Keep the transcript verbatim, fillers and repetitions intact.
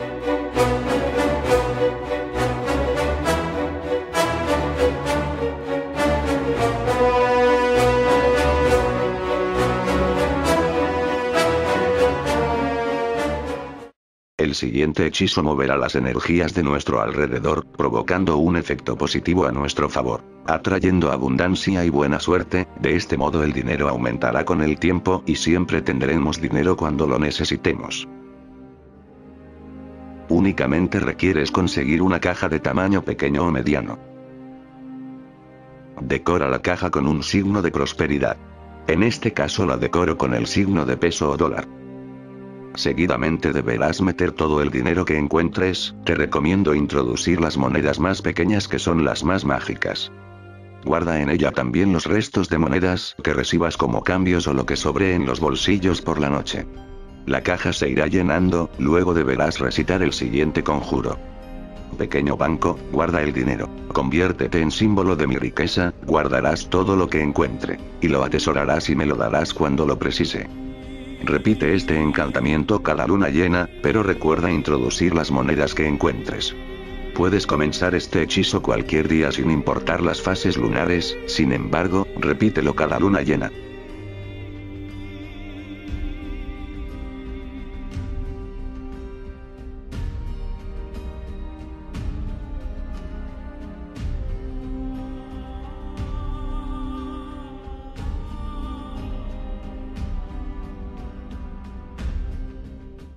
El siguiente hechizo moverá las energías de nuestro alrededor, provocando un efecto positivo a nuestro favor, atrayendo abundancia y buena suerte. De este modo el dinero aumentará con el tiempo y siempre tendremos dinero cuando lo necesitemos. Únicamente requieres conseguir una caja de tamaño pequeño o mediano. Decora la caja con un signo de prosperidad. En este caso la decoro con el signo de peso o dólar. Seguidamente deberás meter todo el dinero que encuentres. Te recomiendo introducir las monedas más pequeñas, que son las más mágicas. Guarda en ella también los restos de monedas que recibas como cambios o lo que sobre en los bolsillos por la noche. La caja se irá llenando, luego deberás recitar el siguiente conjuro. Pequeño banco, guarda el dinero, conviértete en símbolo de mi riqueza, guardarás todo lo que encuentre, y lo atesorarás y me lo darás cuando lo precise. Repite este encantamiento cada luna llena, pero recuerda introducir las monedas que encuentres. Puedes comenzar este hechizo cualquier día sin importar las fases lunares, sin embargo, repítelo cada luna llena.